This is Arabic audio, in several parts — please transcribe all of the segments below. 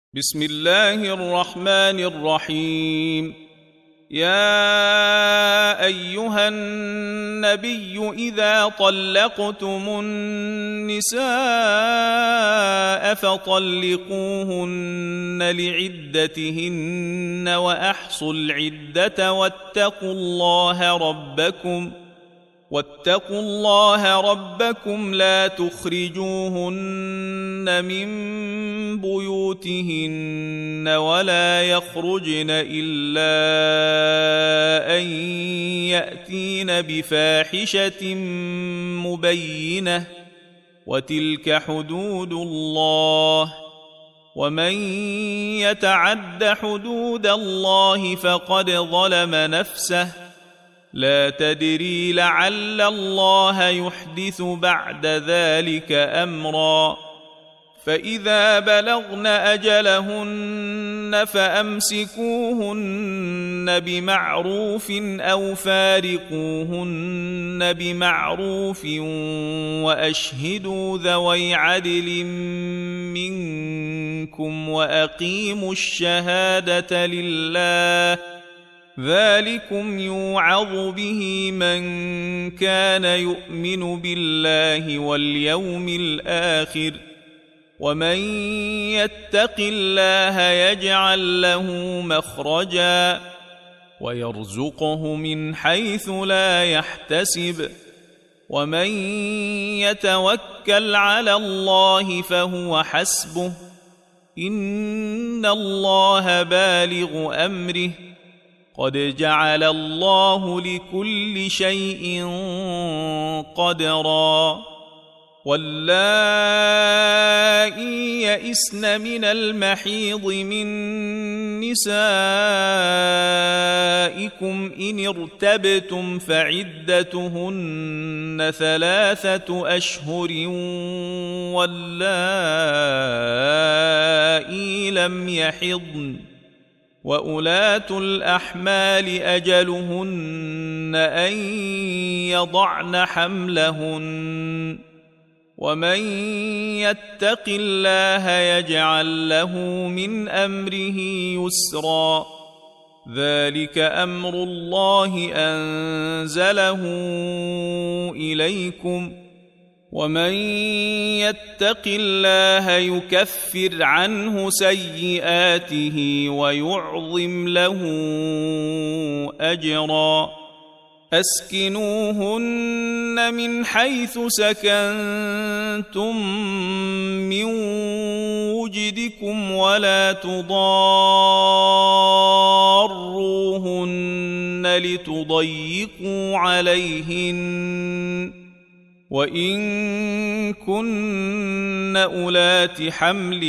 بسم الله الرحمن الرحيم. يا أيها النبي إذا طلقتم النساء فطلقوهن لعدتهن وأحصوا العدة واتقوا الله ربكم لا تخرجوهن من بيوتهن ولا يخرجن إلا أن يأتين بفاحشة مبينة وتلك حدود الله ومن يتعد حدود الله فقد ظلم نفسه لا تدري لعل الله يحدث بعد ذلك أمرا. فإذا بلغن أجلهن فأمسكوهن بمعروف أو فارقوهن بمعروف وأشهدوا ذوي عدل منكم وأقيموا الشهادة لله ذلكم يوعظ به من كان يؤمن بالله واليوم الآخر ومن يتق الله يجعل له مخرجا ويرزقه من حيث لا يحتسب ومن يتوكل على الله فهو حسبه إن الله بالغ أمره قد جعل الله لكل شيء قدرا. واللائي يئسن من المحيض من نسائكم إن ارتبتم فعدتهن 3 أشهر واللائي لم يحضن وأولاة الأحمال أجلهن أن يضعن حملهن ومن يتق الله يجعل له من أمره يسرا ذلك أمر الله أنزله إليكم ومن يتق الله يكفر عنه سيئاته ويعظم له أجرا. أسكنوهن من حيث سكنتم من وجدكم ولا تضاروهن لتضيقوا عليهن وإن كن أولات حمل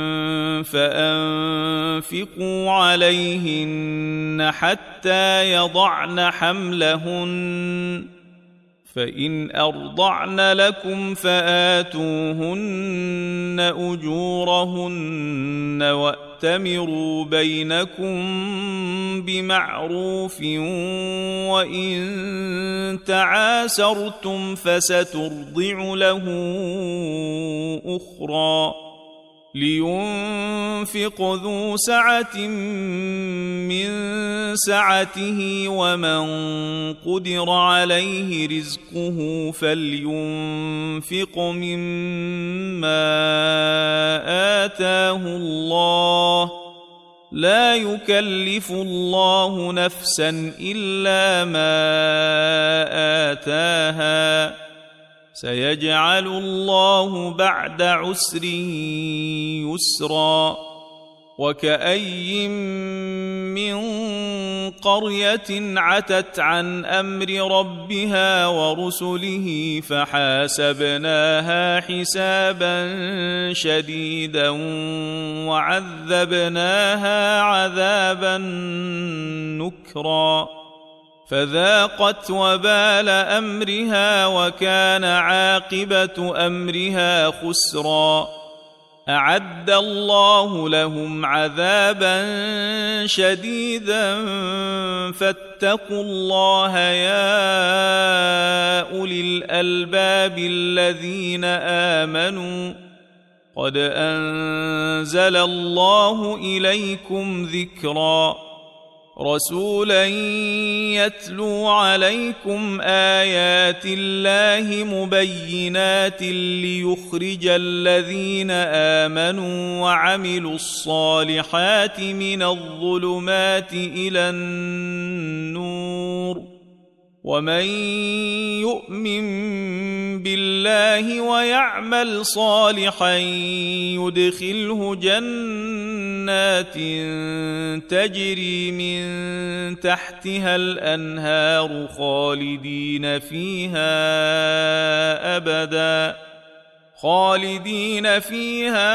فأنفقوا عليهن حتى يضعن حملهن فإن أرضعن لكم فآتوهن أجورهن وأتمروا بينكم بمعروف وإن تعاسرتم فسترضع له أخرى لينفق ذو سعة من سعته ومن قدر عليه رزقه فلينفق مما آتاه الله لا يكلف الله نفسا إلا ما آتاها سيجعل الله بعد عسر يسرا. وكأي من قرية عتت عن أمر ربها ورسله فحاسبناها حسابا شديدا وعذبناها عذابا نكرا فذاقت وبال أمرها وكان عاقبة أمرها خسرا. أعد الله لهم عذابا شديدا فاتقوا الله يا أولي الألباب الذين آمنوا قد أنزل الله إليكم ذكرا رسولا يتلو عليكم آيات الله مبينات ليخرج الذين آمنوا وعملوا الصالحات من الظلمات إلى النور ومن يؤمن بالله ويعمل صالحا يدخله جنات تجري من تحتها الأنهار خالدين فيها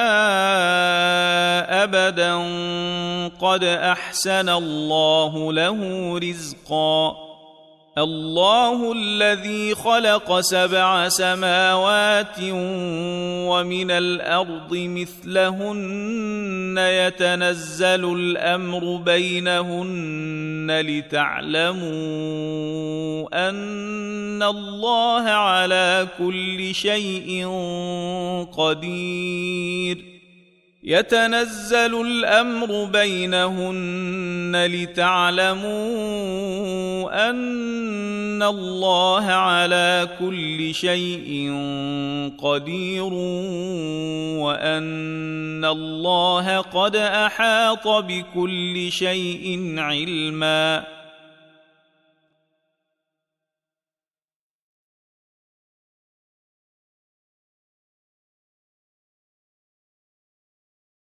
أبدا قد أحسن الله له رزقا الله الذي خلق 7 سماوات ومن الأرض مثلهن يتنزل الأمر بينهن لتعلموا أن الله على كل شيء قدير يتنزل الأمر بينهن لتعلموا أن الله على كل شيء قدير وأن الله قد أحاط بكل شيء علما